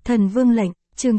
Thần Vương lệnh, chương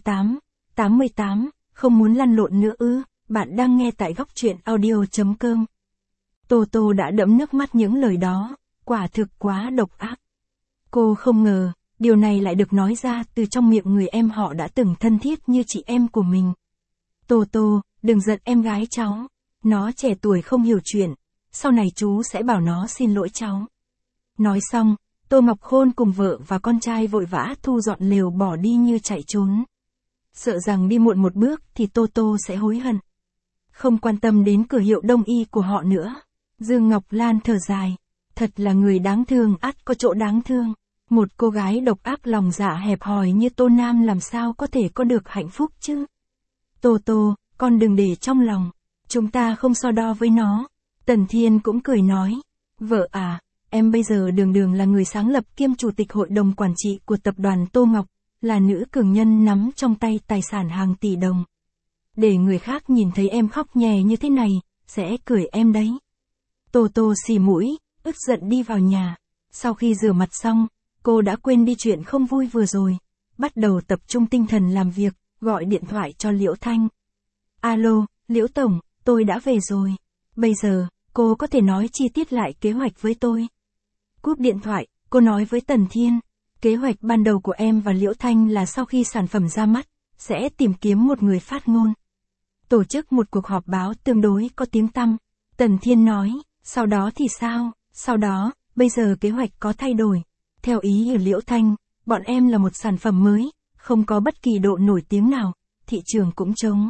88, không muốn lăn lộn nữa ư, bạn đang nghe tại góc truyện audio.com. Tô Tô đã đẫm nước mắt những lời đó, quả thực quá độc ác. Cô không ngờ, điều này lại được nói ra từ trong miệng người em họ đã từng thân thiết như chị em của mình. Tô Tô, đừng giận em gái cháu, nó trẻ tuổi không hiểu chuyện, sau này chú sẽ bảo nó xin lỗi cháu. Nói xong, Tô Ngọc Khôn cùng vợ và con trai vội vã thu dọn lều bỏ đi như chạy trốn. Sợ rằng đi muộn một bước thì Tô Tô sẽ hối hận. Không quan tâm đến cửa hiệu đông y của họ nữa. Dương Ngọc Lan thở dài. Thật là người đáng thương ắt có chỗ đáng thương. Một cô gái độc ác lòng dạ hẹp hòi như Tô Nam làm sao có thể có được hạnh phúc chứ? Tô Tô, con đừng để trong lòng. Chúng ta không so đo với nó. Tần Thiên cũng cười nói. Vợ à, em bây giờ đường là người sáng lập kiêm chủ tịch hội đồng quản trị của tập đoàn Tô Ngọc, là nữ cường nhân nắm trong tay tài sản hàng tỷ đồng. Để người khác nhìn thấy em khóc nhè như thế này, sẽ cười em đấy. Tô Tô xì mũi, ức giận đi vào nhà. Sau khi rửa mặt xong, cô đã quên đi chuyện không vui vừa rồi. Bắt đầu tập trung tinh thần làm việc, gọi điện thoại cho Liễu Thanh. Alo, Liễu Tổng, tôi đã về rồi. Bây giờ, cô có thể nói chi tiết lại kế hoạch với tôi. Cúp điện thoại, cô nói với Tần Thiên. Kế hoạch ban đầu của em và Liễu Thanh là sau khi sản phẩm ra mắt, sẽ tìm kiếm một người phát ngôn. Tổ chức một cuộc họp báo tương đối có tiếng tăm. Tần Thiên nói, sau đó thì sao? Sau đó, bây giờ kế hoạch có thay đổi. Theo ý của Liễu Thanh, bọn em là một sản phẩm mới, không có bất kỳ độ nổi tiếng nào, thị trường cũng trống.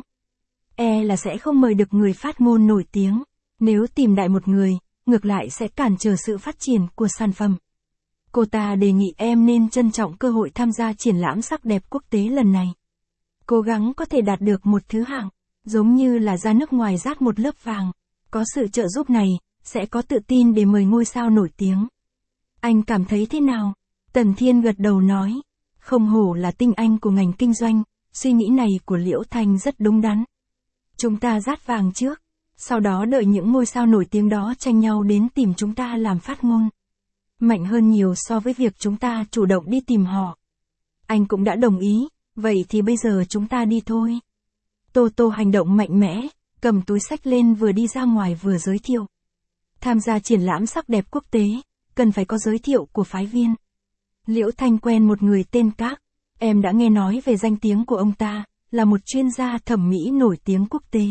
Là sẽ không mời được người phát ngôn nổi tiếng. Nếu tìm đại một người, ngược lại sẽ cản trở sự phát triển của sản phẩm. Cô ta đề nghị em nên trân trọng cơ hội tham gia triển lãm sắc đẹp quốc tế lần này. Cố gắng có thể đạt được một thứ hạng, giống như là ra nước ngoài dát một lớp vàng. Có sự trợ giúp này, sẽ có tự tin để mời ngôi sao nổi tiếng. Anh cảm thấy thế nào? Tần Thiên gật đầu nói. Không hổ là tinh anh của ngành kinh doanh, suy nghĩ này của Liễu Thanh rất đúng đắn. Chúng ta dát vàng trước, sau đó đợi những ngôi sao nổi tiếng đó tranh nhau đến tìm chúng ta làm phát ngôn. Mạnh hơn nhiều so với việc chúng ta chủ động đi tìm họ. Anh cũng đã đồng ý, vậy thì bây giờ chúng ta đi thôi. Tô Tô hành động mạnh mẽ, cầm túi xách lên vừa đi ra ngoài vừa giới thiệu. Tham gia triển lãm sắc đẹp quốc tế, cần phải có giới thiệu của phái viên. Liễu Thanh quen một người tên Các, em đã nghe nói về danh tiếng của ông ta, là một chuyên gia thẩm mỹ nổi tiếng quốc tế.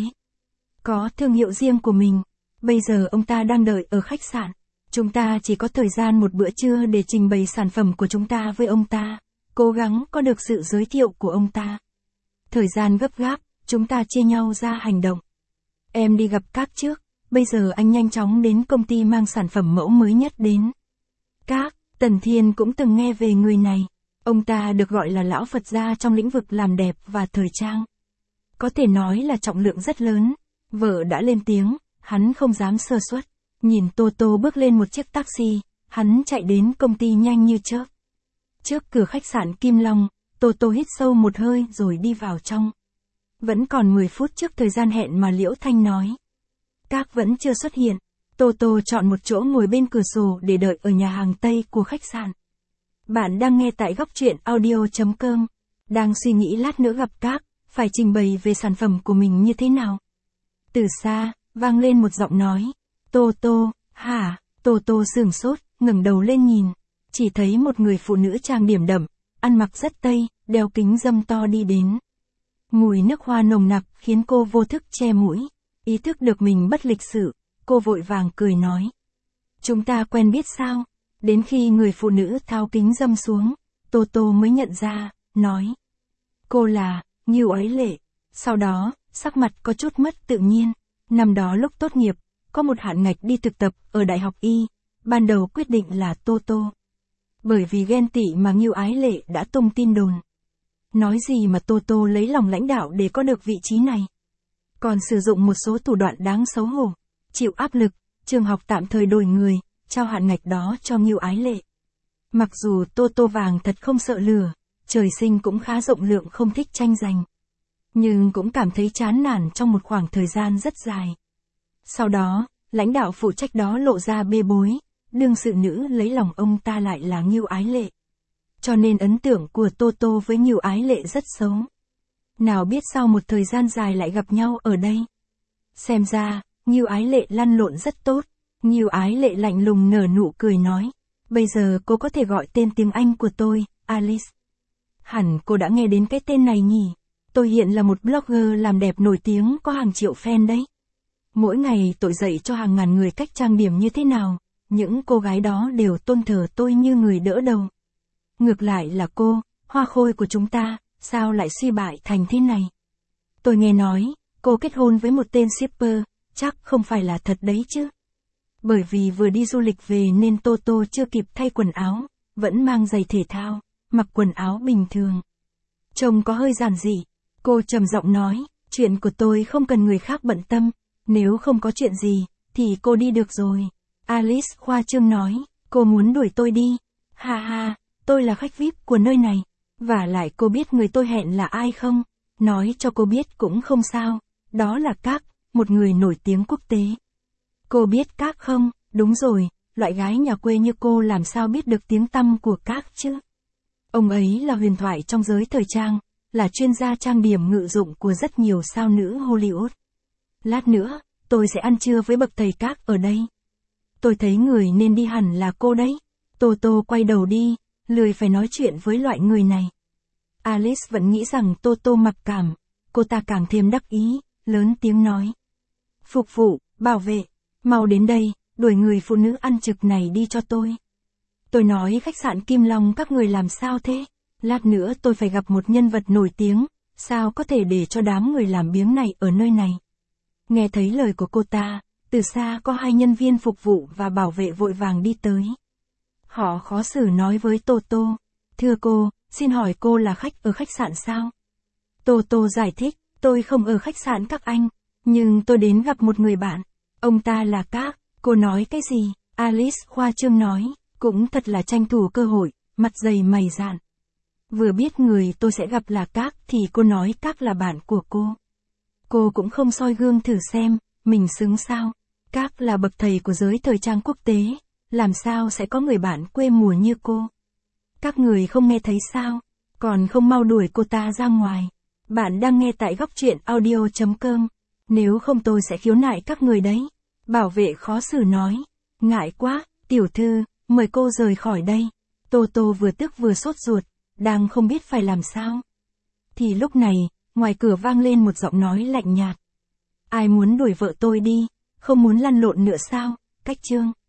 Có thương hiệu riêng của mình, bây giờ ông ta đang đợi ở khách sạn. Chúng ta chỉ có thời gian một bữa trưa để trình bày sản phẩm của chúng ta với ông ta, cố gắng có được sự giới thiệu của ông ta. Thời gian gấp gáp, chúng ta chia nhau ra hành động. Em đi gặp Các trước, bây giờ anh nhanh chóng đến công ty mang sản phẩm mẫu mới nhất đến. Các, Tần Thiên cũng từng nghe về người này. Ông ta được gọi là lão Phật gia trong lĩnh vực làm đẹp và thời trang. Có thể nói là trọng lượng rất lớn. Vợ đã lên tiếng, hắn không dám sơ suất. Nhìn Tô Tô bước lên một chiếc taxi, hắn chạy đến công ty nhanh như chớp. Trước cửa khách sạn Kim Long, Tô Tô hít sâu một hơi rồi đi vào trong. Vẫn còn 10 phút trước thời gian hẹn mà Liễu Thanh nói. Các vẫn chưa xuất hiện. Tô Tô chọn một chỗ ngồi bên cửa sổ để đợi ở nhà hàng Tây của khách sạn. Bạn đang nghe tại góc truyện audio.com. Đang suy nghĩ lát nữa gặp Các, phải trình bày về sản phẩm của mình như thế nào. Từ xa, vang lên một giọng nói. Tô Tô, hả? Tô Tô sửng sốt, ngẩng đầu lên nhìn. Chỉ thấy một người phụ nữ trang điểm đậm, ăn mặc rất Tây, đeo kính râm to đi đến. Mùi nước hoa nồng nặc khiến cô vô thức che mũi. Ý thức được mình bất lịch sự, cô vội vàng cười nói. Chúng ta quen biết sao? Đến khi người phụ nữ tháo kính râm xuống, Tô Tô mới nhận ra, nói. Cô là, Ngưu Ái Lệ. Sau đó, sắc mặt có chút mất tự nhiên. Năm đó lúc tốt nghiệp, có một hạn ngạch đi thực tập ở Đại học Y. Ban đầu quyết định là Tô Tô. Bởi vì ghen tị mà Ngưu Ái Lệ đã tung tin đồn. Nói gì mà Tô Tô lấy lòng lãnh đạo để có được vị trí này. Còn sử dụng một số thủ đoạn đáng xấu hổ. Chịu áp lực, trường học tạm thời đổi người, trao hạn ngạch đó cho Ngưu Ái Lệ. Mặc dù Tô Tô vàng thật không sợ lửa, trời sinh cũng khá rộng lượng không thích tranh giành. Nhưng cũng cảm thấy chán nản trong một khoảng thời gian rất dài. Sau đó, lãnh đạo phụ trách đó lộ ra bê bối, đương sự nữ lấy lòng ông ta lại là Ngưu Ái Lệ. cho nên ấn tượng của Toto với Ngưu Ái Lệ rất xấu. Nào biết sau một thời gian dài lại gặp nhau ở đây. Xem ra, Ngưu Ái Lệ lăn lộn rất tốt. Ngưu Ái Lệ lạnh lùng nở nụ cười nói. Bây giờ cô có thể gọi tên tiếng Anh của tôi, Alice. Hẳn cô đã nghe đến cái tên này nhỉ? Tôi hiện là một blogger làm đẹp nổi tiếng có hàng triệu fan đấy. Mỗi ngày tôi dạy cho hàng ngàn người cách trang điểm như thế nào. Những cô gái đó đều tôn thờ tôi như người đỡ đầu. Ngược lại là cô, hoa khôi của chúng ta, sao lại suy bại thành thế này? Tôi nghe nói, cô kết hôn với một tên shipper, chắc không phải là thật đấy chứ? Bởi vì vừa đi du lịch về nên Toto chưa kịp thay quần áo, vẫn mang giày thể thao, mặc quần áo bình thường. Trông có hơi giản dị, cô trầm giọng nói, chuyện của tôi không cần người khác bận tâm, nếu không có chuyện gì, thì cô đi được rồi. Alice khoa trương nói, cô muốn đuổi tôi đi. Ha ha, tôi là khách VIP của nơi này. Và lại cô biết người tôi hẹn là ai không? Nói cho cô biết cũng không sao. Đó là Các, một người nổi tiếng quốc tế. Cô biết Các không? Đúng rồi, loại gái nhà quê như cô làm sao biết được tiếng tăm của Các chứ? Ông ấy là huyền thoại trong giới thời trang, là chuyên gia trang điểm ngự dụng của rất nhiều sao nữ Hollywood. Lát nữa, tôi sẽ ăn trưa với bậc thầy Các ở đây. Tôi thấy người nên đi hẳn là cô đấy. Toto quay đầu đi, lười phải nói chuyện với loại người này. Alice vẫn nghĩ rằng Toto mặc cảm, cô ta càng thêm đắc ý, lớn tiếng nói. Phục vụ, bảo vệ, mau đến đây, đuổi người phụ nữ ăn trực này đi cho tôi. Tôi nói khách sạn Kim Long các người làm sao thế? Lát nữa tôi phải gặp một nhân vật nổi tiếng, sao có thể để cho đám người làm biếng này ở nơi này? Nghe thấy lời của cô ta, từ xa có hai nhân viên phục vụ và bảo vệ vội vàng đi tới. Họ khó xử nói với Toto. Thưa cô, xin hỏi cô là khách ở khách sạn sao? Toto giải thích, tôi không ở khách sạn các anh, nhưng tôi đến gặp một người bạn. Ông ta là Các. Cô nói cái gì? Alice khoa trương nói, cũng thật là tranh thủ cơ hội, mặt dày mày dạn. Vừa biết người tôi sẽ gặp là Các thì cô nói Các là bạn của cô. Cô cũng không soi gương thử xem, mình xứng sao? Các là bậc thầy của giới thời trang quốc tế, làm sao sẽ có người bạn quê mùa như cô? Các người không nghe thấy sao? Còn không mau đuổi cô ta ra ngoài. Bạn đang nghe tại góc truyện audio.com. Nếu không tôi sẽ khiếu nại các người đấy. Bảo vệ khó xử nói. Ngại quá, tiểu thư, mời cô rời khỏi đây. Toto vừa tức vừa sốt ruột, đang không biết phải làm sao. Thì lúc này, ngoài cửa vang lên một giọng nói lạnh nhạt. Ai muốn đuổi vợ tôi đi, không muốn lăn lộn nữa sao? Cách chương.